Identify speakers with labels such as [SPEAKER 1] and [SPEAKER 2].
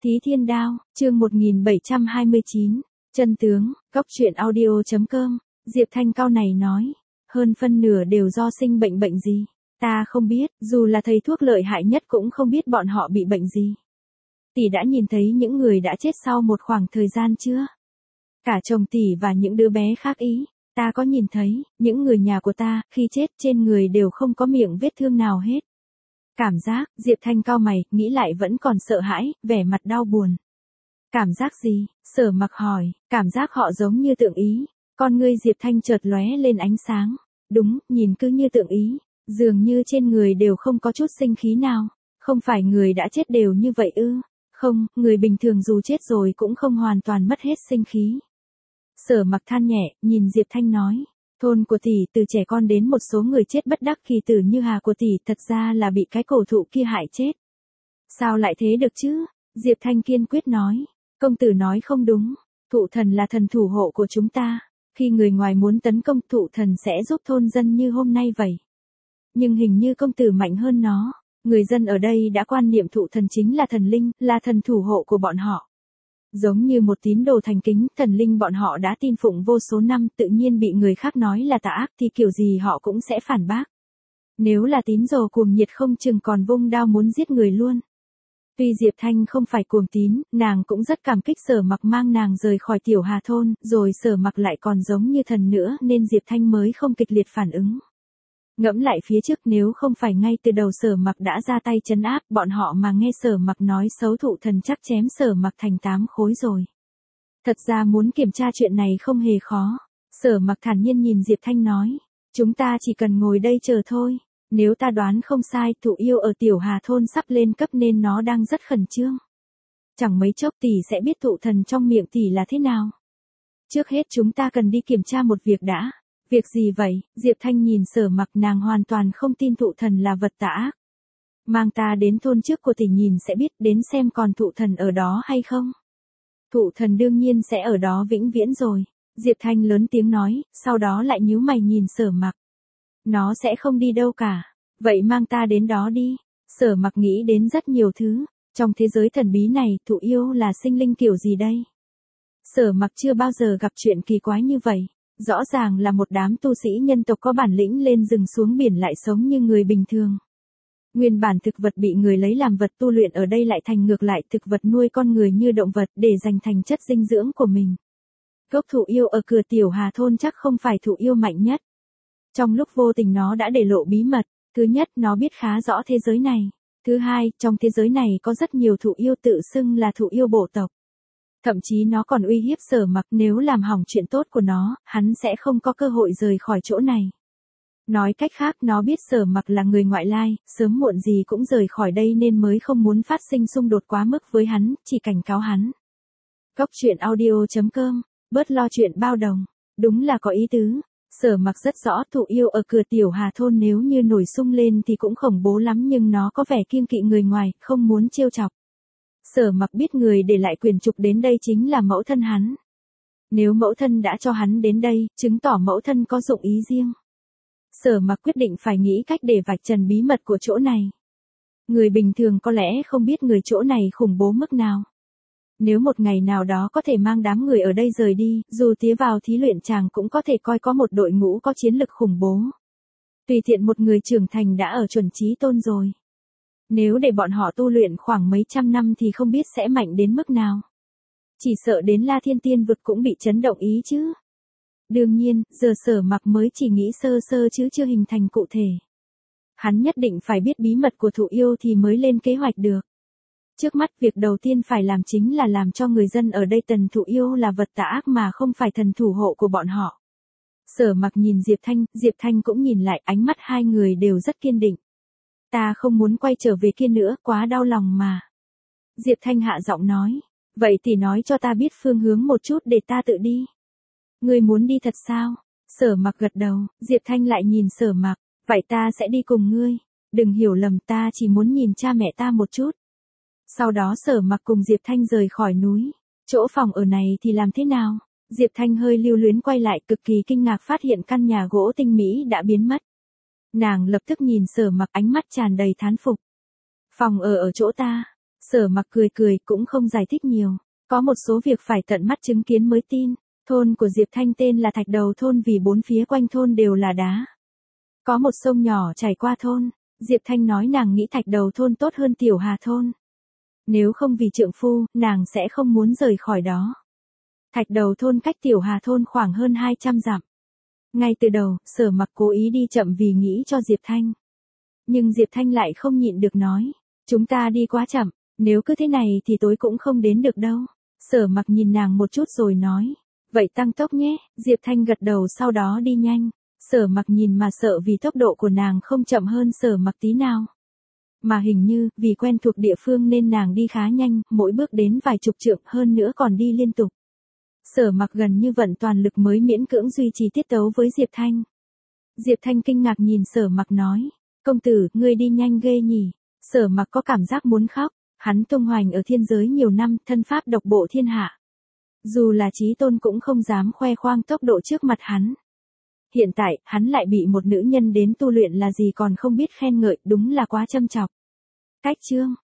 [SPEAKER 1] Tí Thiên Đao, chương 1729, chân tướng, góc truyện audio.com, Diệp Thanh cau này nói, hơn phân nửa đều do sinh bệnh gì, ta không biết, dù là thầy thuốc lợi hại nhất cũng không biết bọn họ bị bệnh gì. Tỷ đã nhìn thấy những người đã chết sau một khoảng thời gian chưa? Cả chồng tỷ và những đứa bé khác ý, ta có nhìn thấy, những người nhà của ta, khi chết trên người đều không có miệng vết thương nào hết. Cảm giác, Diệp Thanh cau mày, nghĩ lại vẫn còn sợ hãi, vẻ mặt đau buồn. Cảm giác gì? Sở Mặc hỏi, cảm giác họ giống như tượng ý. Con ngươi Diệp Thanh chợt lóe lên ánh sáng. Đúng, nhìn cứ như tượng ý, dường như trên người đều không có chút sinh khí nào. Không phải người đã chết đều như vậy ư? Không, người bình thường dù chết rồi cũng không hoàn toàn mất hết sinh khí. Sở Mặc than nhẹ, nhìn Diệp Thanh nói. Thôn của tỷ từ trẻ con đến một số người chết bất đắc kỳ tử như Hà của tỷ thật ra là bị cái cổ thụ kia hại chết. Sao lại thế được chứ? Diệp Thanh kiên quyết nói. Công tử nói không đúng. Thụ thần là thần thủ hộ của chúng ta. Khi người ngoài muốn tấn công thụ thần sẽ giúp thôn dân như hôm nay vậy. Nhưng hình như công tử mạnh hơn nó. Người dân ở đây đã quan niệm thụ thần chính là thần linh, là thần thủ hộ của bọn họ. Giống như một tín đồ thành kính, thần linh bọn họ đã tin phụng vô số năm, tự nhiên bị người khác nói là tà ác thì kiểu gì họ cũng sẽ phản bác. Nếu là tín đồ cuồng nhiệt không chừng còn vung đao muốn giết người luôn. Tuy Diệp Thanh không phải cuồng tín, nàng cũng rất cảm kích Sở Mặc mang nàng rời khỏi Tiểu Hà thôn, rồi Sở Mặc lại còn giống như thần nữa nên Diệp Thanh mới không kịch liệt phản ứng. Ngẫm lại phía trước, nếu không phải ngay từ đầu Sở Mặc đã ra tay trấn áp bọn họ mà nghe Sở Mặc nói xấu thụ thần chắc chém Sở Mặc thành 8 khối rồi. Thật ra muốn kiểm tra chuyện này không hề khó. Sở Mặc thản nhiên nhìn Diệp Thanh nói. Chúng ta chỉ cần ngồi đây chờ thôi. Nếu ta đoán không sai, thụ yêu ở Tiểu Hà thôn sắp lên cấp nên nó đang rất khẩn trương. Chẳng mấy chốc tỷ sẽ biết thụ thần trong miệng tỷ là thế nào. Trước hết chúng ta cần đi kiểm tra một việc đã. Việc gì vậy? Diệp Thanh nhìn Sở Mặc, nàng hoàn toàn không tin thụ thần là vật tà ác. Mang ta đến thôn trước của tỷ nhìn sẽ biết, đến xem còn thụ thần ở đó hay không. Thụ thần đương nhiên sẽ ở đó vĩnh viễn rồi. Diệp Thanh lớn tiếng nói, sau đó lại nhíu mày nhìn Sở Mặc. Nó sẽ không đi đâu cả. Vậy mang ta đến đó đi. Sở Mặc nghĩ đến rất nhiều thứ. Trong thế giới thần bí này, thụ yêu là sinh linh kiểu gì đây? Sở Mặc chưa bao giờ gặp chuyện kỳ quái như vậy. Rõ ràng là một đám tu sĩ nhân tộc có bản lĩnh lên rừng xuống biển lại sống như người bình thường. Nguyên bản thực vật bị người lấy làm vật tu luyện ở đây lại thành ngược lại, thực vật nuôi con người như động vật để dành thành chất dinh dưỡng của mình. Gốc thụ yêu ở cửa Tiểu Hà thôn chắc không phải thụ yêu mạnh nhất. Trong lúc vô tình nó đã để lộ bí mật. Thứ nhất, nó biết khá rõ thế giới này. Thứ hai, trong thế giới này có rất nhiều thụ yêu tự xưng là thụ yêu bộ tộc. Thậm chí nó còn uy hiếp Sở Mặc, nếu làm hỏng chuyện tốt của nó, hắn sẽ không có cơ hội rời khỏi chỗ này. Nói cách khác, nó biết Sở Mặc là người ngoại lai, sớm muộn gì cũng rời khỏi đây nên mới không muốn phát sinh xung đột quá mức với hắn, chỉ cảnh cáo hắn. Góc truyện audio.com, bớt lo chuyện bao đồng, đúng là có ý tứ. Sở Mặc rất rõ thụ yêu ở cửa Tiểu Hà thôn nếu như nổi sung lên thì cũng khủng bố lắm, nhưng nó có vẻ kiêng kỵ người ngoài, không muốn trêu chọc. Sở Mặc biết người để lại quyền trục đến đây chính là mẫu thân hắn. Nếu mẫu thân đã cho hắn đến đây, chứng tỏ mẫu thân có dụng ý riêng. Sở Mặc quyết định phải nghĩ cách để vạch trần bí mật của chỗ này. Người bình thường có lẽ không biết người chỗ này khủng bố mức nào. Nếu một ngày nào đó có thể mang đám người ở đây rời đi, dù tiến vào thí luyện chàng cũng có thể coi có một đội ngũ có chiến lực khủng bố. Tùy tiện một người trưởng thành đã ở chuẩn chí tôn rồi. Nếu để bọn họ tu luyện khoảng mấy trăm năm thì không biết sẽ mạnh đến mức nào. Chỉ sợ đến La Thiên Tiên vực cũng bị chấn động ý chứ. Đương nhiên, giờ Sở Mặc mới chỉ nghĩ sơ sơ chứ chưa hình thành cụ thể. Hắn nhất định phải biết bí mật của thụ yêu thì mới lên kế hoạch được. Trước mắt việc đầu tiên phải làm chính là làm cho người dân ở đây tần thụ yêu là vật tà ác mà không phải thần thủ hộ của bọn họ. Sở Mặc nhìn Diệp Thanh cũng nhìn lại, ánh mắt hai người đều rất kiên định. Ta không muốn quay trở về kia nữa, quá đau lòng mà. Diệp Thanh hạ giọng nói. Vậy thì nói cho ta biết phương hướng một chút để ta tự đi. Ngươi muốn đi thật sao? Sở Mặc gật đầu, Diệp Thanh lại nhìn Sở Mặc. Vậy ta sẽ đi cùng ngươi. Đừng hiểu lầm, ta chỉ muốn nhìn cha mẹ ta một chút. Sau đó Sở Mặc cùng Diệp Thanh rời khỏi núi. Chỗ phòng ở này thì làm thế nào? Diệp Thanh hơi lưu luyến quay lại, cực kỳ kinh ngạc phát hiện căn nhà gỗ tinh mỹ đã biến mất. Nàng lập tức nhìn Sở Mặc, ánh mắt tràn đầy thán phục. Phòng ở chỗ ta. Sở Mặc cười cười cũng không giải thích nhiều. Có một số việc phải tận mắt chứng kiến mới tin. Thôn của Diệp Thanh tên là Thạch Đầu thôn vì bốn phía quanh thôn đều là đá. Có một sông nhỏ chảy qua thôn. Diệp Thanh nói nàng nghĩ Thạch Đầu thôn tốt hơn Tiểu Hà thôn. Nếu không vì trượng phu, nàng sẽ không muốn rời khỏi đó. Thạch Đầu thôn cách Tiểu Hà thôn khoảng hơn 200 dặm. Ngay từ đầu, Sở Mặc cố ý đi chậm vì nghĩ cho Diệp Thanh. Nhưng Diệp Thanh lại không nhịn được nói. Chúng ta đi quá chậm, nếu cứ thế này thì tối cũng không đến được đâu. Sở Mặc nhìn nàng một chút rồi nói. Vậy tăng tốc nhé, Diệp Thanh gật đầu sau đó đi nhanh. Sở Mặc nhìn mà sợ vì tốc độ của nàng không chậm hơn Sở Mặc tí nào. Mà hình như, vì quen thuộc địa phương nên nàng đi khá nhanh, mỗi bước đến vài chục trượng hơn nữa còn đi liên tục. Sở Mặc gần như vận toàn lực mới miễn cưỡng duy trì tiết tấu với Diệp Thanh. Diệp Thanh kinh ngạc nhìn Sở Mặc nói. Công tử, ngươi đi nhanh ghê nhỉ. Sở Mặc có cảm giác muốn khóc. Hắn tung hoành ở thiên giới nhiều năm, thân pháp độc bộ thiên hạ. Dù là Chí Tôn cũng không dám khoe khoang tốc độ trước mặt hắn. Hiện tại, hắn lại bị một nữ nhân đến tu luyện là gì còn không biết khen ngợi, đúng là quá châm chọc. Cách chương